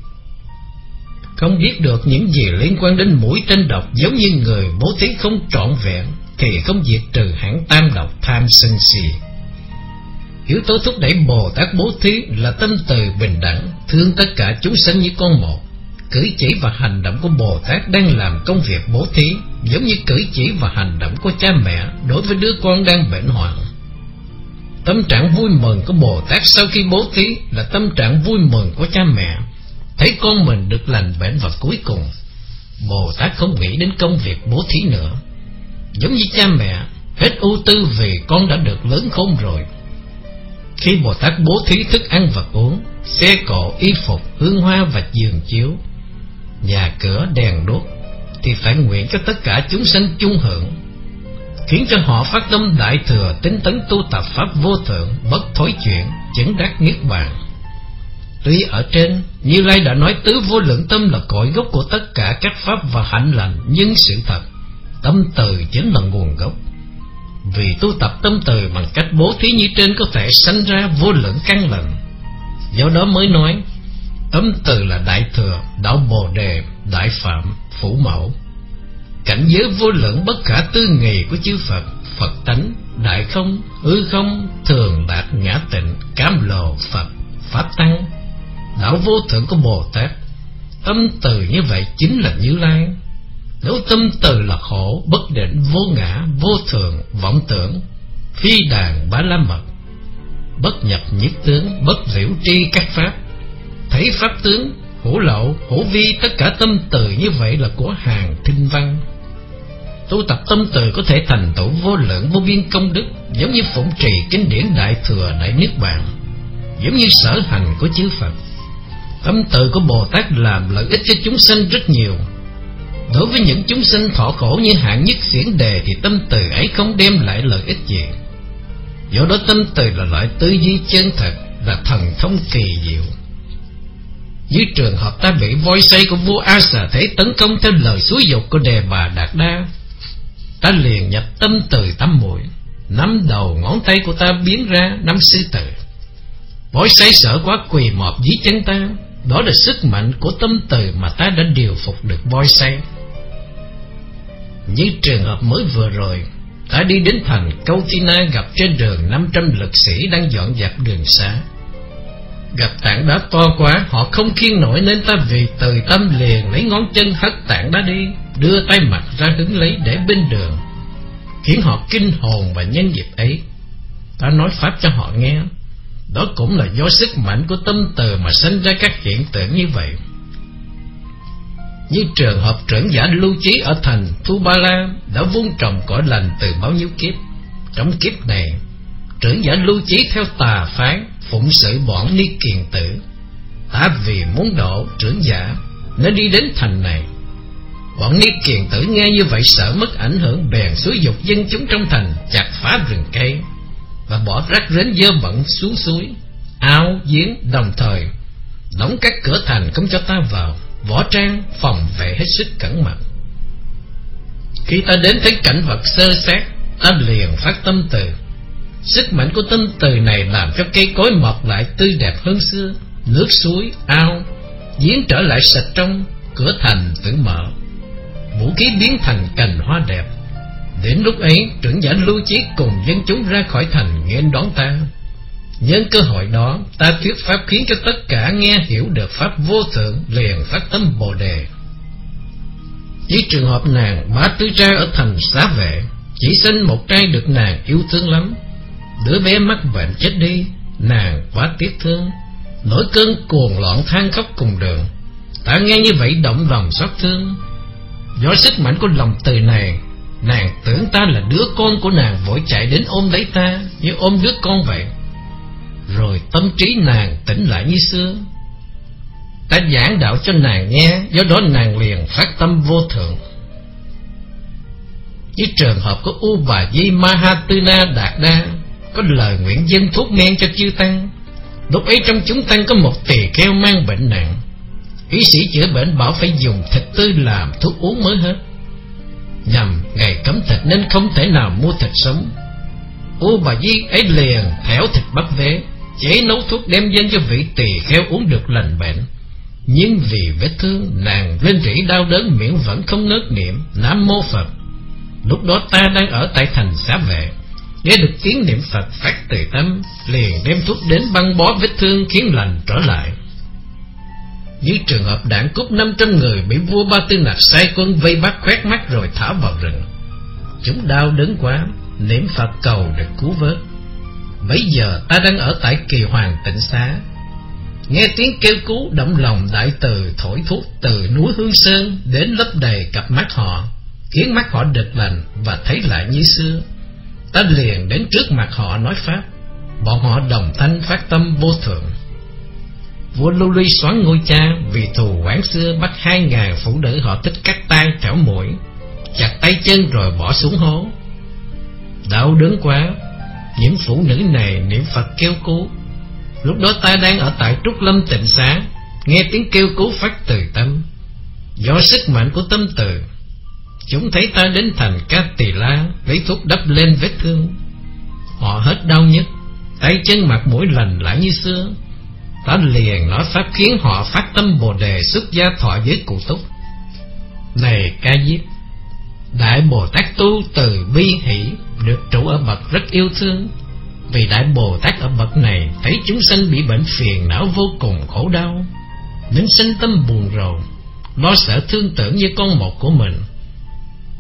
[SPEAKER 1] Không biết được những gì liên quan đến mũi tên độc, giống như người bố thí không trọn vẹn, thì không diệt trừ hẳn tam độc tham sân si. Yếu tố thúc đẩy Bồ Tát bố thí là tâm từ bình đẳng, thương tất cả chúng sanh như con một. Cử chỉ và hành động của Bồ Tát đang làm công việc bố thí, giống như cử chỉ và hành động của cha mẹ đối với đứa con đang bệnh hoạn. Tâm trạng vui mừng của Bồ Tát sau khi bố thí là tâm trạng vui mừng của cha mẹ, thấy con mình được lành bệnh, và cuối cùng Bồ Tát không nghĩ đến công việc bố thí nữa. Giống như cha mẹ hết ưu tư vì con đã được lớn khôn rồi. Khi Bồ Tát bố thí thức ăn và uống, xe cộ, y phục, hương hoa và giường chiếu, nhà cửa, đèn đuốc, thì phải nguyện cho tất cả chúng sanh chung hưởng, khiến cho họ phát tâm đại thừa, tinh tấn tu tập pháp vô thượng, bất thối chuyển, chứng đắc niết bàn. Tuy ở trên Như Lai đã nói tứ vô lượng tâm là cội gốc của tất cả các pháp và hạnh lành, nhưng sự thật tâm từ chính là nguồn gốc. Vì tu tập tâm từ bằng cách bố thí như trên có thể sanh ra vô lượng căn lành. Do đó mới nói tâm từ là đại thừa, đạo Bồ Đề, đại phạm, phủ mẫu. Cảnh giới vô lượng bất khả tư nghì của chư Phật, Phật tánh, đại không, hư không, thường đạt, ngã tịnh, cám lồ, Phật, Pháp Tăng, đạo vô thượng của Bồ Tát. Tâm từ như vậy chính là Như Lai. Nếu tâm từ là khổ, bất định, vô ngã, vô thường, vọng tưởng, phi đàn bá la mật, bất nhập nhất tướng, bất liễu tri các pháp, thấy pháp tướng, hữu lậu, hữu vi, tất cả tâm từ như vậy là của hàng thinh văn. Tu tập tâm từ có thể thành tựu vô lượng vô biên công đức, giống như phụng trì kinh điển Đại Thừa Đại Niết Bàn, giống như sở hành của chư Phật. Tâm từ của Bồ Tát làm lợi ích cho chúng sanh rất nhiều. Đối với những chúng sinh thọ khổ như hạng nhất xiển đề thì tâm từ ấy không đem lại lợi ích gì. Do đó tâm từ là loại tư duy chân thật, là thần thông kỳ diệu. Dưới trường hợp ta bị voi xây của vua A Xà Thế tấn công theo lời xúi dục của Đề Bà Đạt Đa, ta liền nhập tâm từ tam muội, nắm đầu ngón tay của ta biến ra năm sư tử. Voi xây sợ quá quỳ mọp dưới chân ta. Đó là sức mạnh của tâm từ mà ta đã điều phục được voi xây. Như trường hợp mới vừa rồi, ta đi đến thành Kautina, gặp trên đường năm trăm lực sĩ đang dọn dẹp đường xá. Gặp tảng đá to quá, họ không khiêng nổi, nên ta vì từ tâm liền lấy ngón chân hất tảng đá đi, đưa tay mặt ra hứng lấy để bên đường, khiến họ kinh hồn. Và nhân dịp ấy, ta nói pháp cho họ nghe. Đó cũng là do sức mạnh của tâm từ mà sinh ra các hiện tượng như vậy. Như trường hợp trưởng giả Lưu Chí ở thành Thu Ba La đã vun trồng cỏ lành từ bao nhiêu kiếp. Trong kiếp này, trưởng giả Lưu Chí theo tà phái phụng sự bọn Ni Kiền Tử. Ta vì muốn độ trưởng giả nên đi đến thành này. Bọn Ni Kiền Tử nghe như vậy sợ mất ảnh hưởng, bèn xúi dục dân chúng trong thành chặt phá rừng cây và bỏ rác rến dơ bẩn xuống suối, ao, giếng, đồng thời đóng các cửa thành không cho ta vào, võ trang phòng vệ hết sức cẩn mật. Khi ta đến thấy cảnh vật sơ sát, ta liền phát tâm từ. Sức mạnh của tâm từ này làm cho cây cối mọc lại tươi đẹp hơn xưa, nước suối, ao, giếng trở lại sạch trong, cửa thành tự mở, vũ khí biến thành cành hoa đẹp. Đến lúc ấy, trưởng giả Lưu Chí cùng dân chúng ra khỏi thành nghênh đón ta. Nhân cơ hội đó, ta thuyết pháp khiến cho tất cả nghe hiểu được pháp vô thượng, liền phát tâm Bồ Đề. Với trường hợp nàng Bá Tư Tra ở thành Xá Vệ, chỉ sinh một trai được nàng yêu thương lắm. Đứa bé mắc bệnh chết đi, nàng quá tiếc thương, nổi cơn cuồng loạn than khóc cùng đường. Ta nghe như vậy động lòng xót thương. Do sức mạnh của lòng từ này, nàng tưởng ta là đứa con của nàng, vội chạy đến ôm lấy ta như ôm đứa con vậy. Rồi tâm trí nàng tỉnh lại như xưa. Ta giảng đạo cho nàng nghe, do đó nàng liền phát tâm vô thượng. Như trường hợp của U Bà Di Mahatuna Đạt Đa có lời nguyện dâng thuốc men cho chư tăng. Lúc ấy trong chúng tăng có một tỳ kheo mang bệnh nặng. Ý sĩ chữa bệnh bảo phải dùng thịt tươi làm thuốc uống mới hết. Nhằm ngày cấm thịt nên không thể nào mua thịt sống. U Bà Di ấy liền thẻo thịt bắt vế, chế nấu thuốc đem dâng cho vị tỳ kheo uống được lành bệnh. Nhưng vì vết thương, nàng rên rỉ đau đớn, miệng vẫn không ngớt niệm Nam Mô Phật. Lúc đó ta đang ở tại thành Xá Vệ, nghe được tiếng niệm Phật phát từ tâm, liền đem thuốc đến băng bó vết thương khiến lành trở lại. Như trường hợp đảng cúc năm trăm người bị vua Ba Tư Nặc sai quân vây bắt khoét mắt rồi thả vào rừng. Chúng đau đớn quá, niệm Phật cầu được cứu vớt. Bấy giờ ta đang ở tại Kỳ Hoàng Tịnh Xá, nghe tiếng kêu cứu, động lòng đại từ thổi thuốc từ núi Hương Sơn đến lấp đầy cặp mắt họ, khiến mắt họ được lành và thấy lại như xưa. Ta liền đến trước mặt họ nói pháp, bọn họ đồng thanh phát tâm vô thượng. Vua Lưu Ly xoán ngôi cha vì thù oán xưa, bắt hai ngàn phụ nữ họ thích cắt tay trảo mũi, chặt tay chân rồi bỏ xuống hố. Đau đớn quá, những phụ nữ này niệm Phật kêu cứu. Lúc đó ta đang ở tại Trúc Lâm Tịnh Xá, nghe tiếng kêu cứu phát từ tâm. Do sức mạnh của tâm từ, chúng thấy ta đến thành Ca Tỳ La, lấy thuốc đắp lên vết thương. Họ hết đau nhức, tay chân mặt mũi lành lại như xưa. Ta liền nói pháp khiến họ phát tâm Bồ Đề, xuất gia thọ với Cụ Túc. Này Ca Diếp, Đại Bồ Tát tu từ bi hỷ, được trụ ở bậc rất yêu thương. Vì Đại Bồ Tát ở bậc này thấy chúng sanh bị bệnh phiền não vô cùng khổ đau, nên sinh tâm buồn rầu, lo sợ thương tưởng như con một của mình,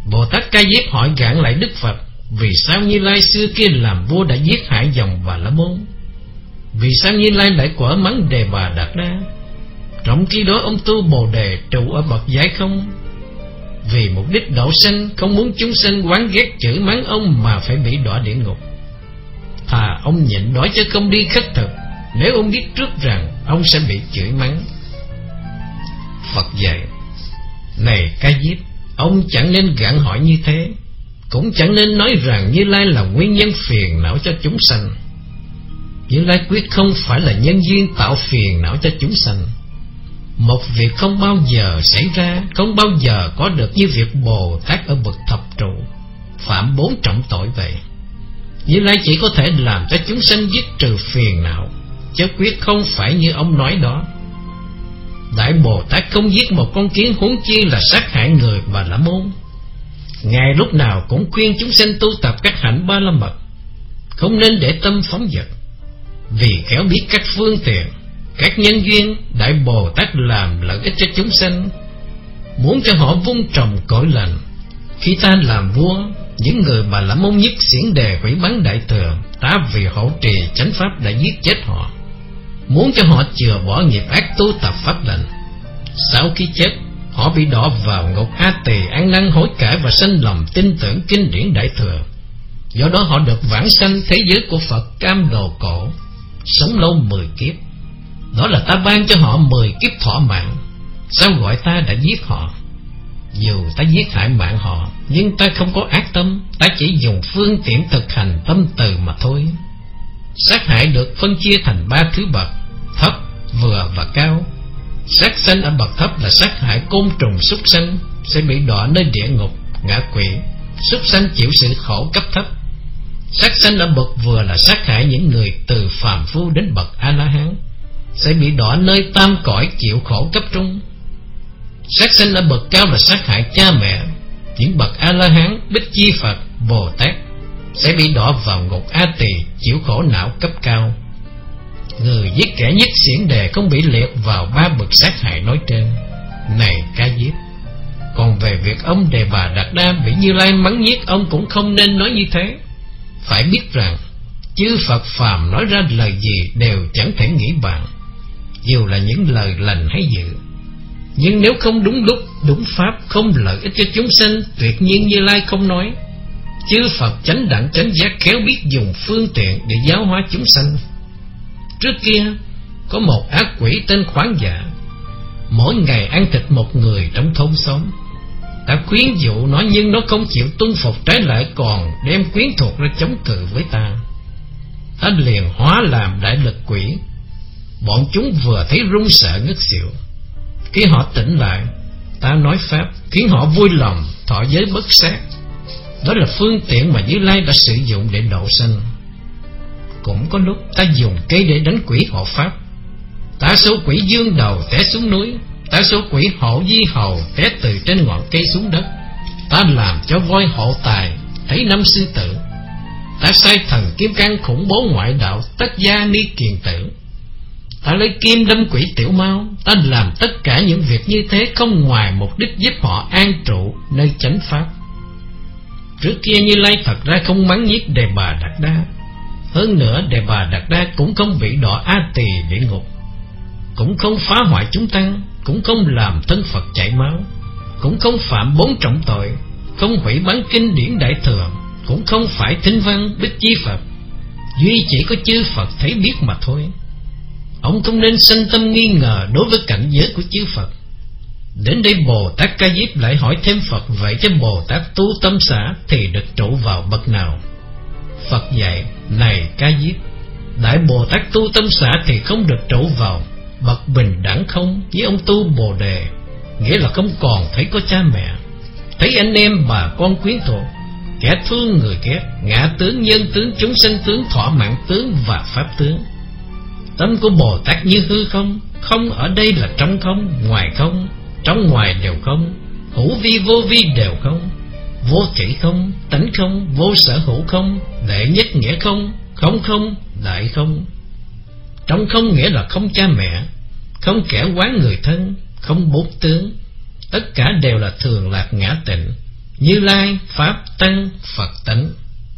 [SPEAKER 1] Bồ Tát Ca Diếp hỏi gạn lại Đức Phật: vì sao Như Lai xưa kia làm vua đã giết hại dòng Bà La Môn? Vì sao Như Lai lại quở mắng Đề Bà Đạt Đa, trong khi đó ông tu Bồ Đề trụ ở bậc giải không? Vì mục đích độ sanh, không muốn chúng sanh oán ghét chửi mắng ông mà phải bị đọa địa ngục. Thà ông nhịn đói chứ không đi khất thực, nếu ông biết trước rằng ông sẽ bị chửi mắng. Phật dạy: này Ca Diếp, ông chẳng nên gạn hỏi như thế, cũng chẳng nên nói rằng Như Lai là nguyên nhân phiền não cho chúng sanh. Như Lai quyết không phải là nhân duyên tạo phiền não cho chúng sanh. Một việc không bao giờ xảy ra, không bao giờ có được như việc Bồ Tát ở bậc thập trụ phạm bốn trọng tội vậy. Như Lai chỉ có thể làm cho chúng sanh dứt trừ phiền não, chứ quyết không phải như ông nói đó. Đại Bồ Tát không giết một con kiến, huống chi là sát hại người Bà La Môn. Ngài lúc nào cũng khuyên chúng sanh tu tập các hạnh ba la mật, không nên để tâm phóng dật. Vì khéo biết các phương tiện, các nhân duyên, Đại Bồ Tát làm lợi ích cho chúng sanh, muốn cho họ vun trồng cội lành. Khi ta làm vua, những người Bà La Môn nhất xiển đề hủy bắn Đại Thừa, ta vì hộ trì chánh pháp đã giết chết họ, muốn cho họ chừa bỏ nghiệp ác tu tập pháp lành. Sau khi chết, họ bị đọa vào ngục A Tỳ, ăn năn hối cải và sanh lòng tin tưởng kinh điển Đại Thừa. Do đó họ được vãng sanh thế giới của Phật Cam Đồ Cổ, sống lâu mười kiếp. Đó là ta ban cho họ mười kiếp thọ mạng. Sao gọi ta đã giết họ? Dù ta giết hại mạng họ, nhưng ta không có ác tâm, ta chỉ dùng phương tiện thực hành tâm từ mà thôi. Sát hại được phân chia thành ba thứ bậc: thấp, vừa và cao. Sát sanh ở bậc thấp là sát hại côn trùng súc sanh, sẽ bị đọa nơi địa ngục, ngạ quỷ. Súc sanh chịu sự khổ cấp thấp. Sát sanh ở bậc vừa là sát hại những người từ phàm phu đến bậc A La Hán, sẽ bị đọa nơi tam cõi chịu khổ cấp trung. Sát sanh ở bậc cao là sát hại cha mẹ. Những bậc A La Hán, Bích Chi Phật, Bồ Tát sẽ bị đọa vào ngục A Tỳ, chịu khổ não cấp cao. Người giết kẻ nhất xiển đề không bị liệt vào ba bậc sát hại nói trên. Này Ca Diếp, còn về việc ông Đề Bà Đạt Đa bị Như Lai mắng nhiếc, ông cũng không nên nói như thế. Phải biết rằng chư Phật phàm nói ra lời gì đều chẳng thể nghĩ bàn, dù là những lời lành hay dữ. Nhưng nếu không đúng lúc, đúng pháp, không lợi ích cho chúng sanh, tuyệt nhiên Như Lai không nói. Chư Phật chánh đẳng chánh giác khéo biết dùng phương tiện để giáo hóa chúng sanh. Trước kia có một ác quỷ tên Khoáng Dạ, mỗi ngày ăn thịt một người trong thôn xóm. Ta khuyến dụ nó, nhưng nó không chịu tuân phục, trái lại còn đem quyến thuộc ra chống cự với ta. Ta liền hóa làm đại lực quỷ. Bọn chúng vừa thấy run sợ ngất xỉu. Khi họ tỉnh lại, ta nói pháp khiến họ vui lòng thọ giới bất sát. Đó là phương tiện mà Như Lai đã sử dụng để độ sanh. Cũng có lúc ta dùng cây để đánh quỷ hộ pháp. Ta số quỷ dương đầu té xuống núi, ta số quỷ hộ di hầu té từ trên ngọn cây xuống đất. Ta làm cho voi hộ tài thấy năm sư tử. Ta sai thần kim cang khủng bố ngoại đạo Tất Gia Ni Kiền Tử. Ta lấy kim đâm quỷ tiểu mau. Ta làm tất cả những việc như thế không ngoài mục đích giúp họ an trụ nơi chánh pháp. Trước kia Như Lai thật ra không mắng nhiếc Đề Bà Đạt Đa. Hơn nữa Đề Bà Đạt Đa cũng không bị đọa A Tỳ địa ngục, cũng không phá hoại chúng tăng, cũng không làm thân Phật chảy máu, cũng không phạm bốn trọng tội, không hủy bắn kinh điển Đại Thừa, cũng không phải thính văn Bích Chi Phật. Duy chỉ có chư Phật thấy biết mà thôi. Ông không nên sanh tâm nghi ngờ đối với cảnh giới của chư Phật. Đến đây Bồ Tát Ca Diếp lại hỏi thêm Phật: vậy cho Bồ Tát tu tâm xã thì được trụ vào bậc nào? Phật dạy: này Ca Diếp, Đại Bồ Tát tu tâm xã thì không được trụ vào bậc bình đẳng không với ông tu Bồ Đề, nghĩa là không còn thấy có cha mẹ, thấy anh em bà con quyến thuộc, kẻ thương người ghét, ngã tướng, nhân tướng, chúng sanh tướng, thọ mạng tướng và pháp tướng. Tâm của Bồ Tát như hư không. Không ở đây là trong không, ngoài không, trong ngoài đều không, hữu vi vô vi đều không, vô thủy không, tánh không, vô sở hữu không, đệ nhất nghĩa không, không không, đại không. Trong không nghĩa là không cha mẹ, không kẻ quán người thân, không bốn tướng. Tất cả đều là thường lạc ngã tịnh, Như Lai, Pháp Tăng, Phật Tánh.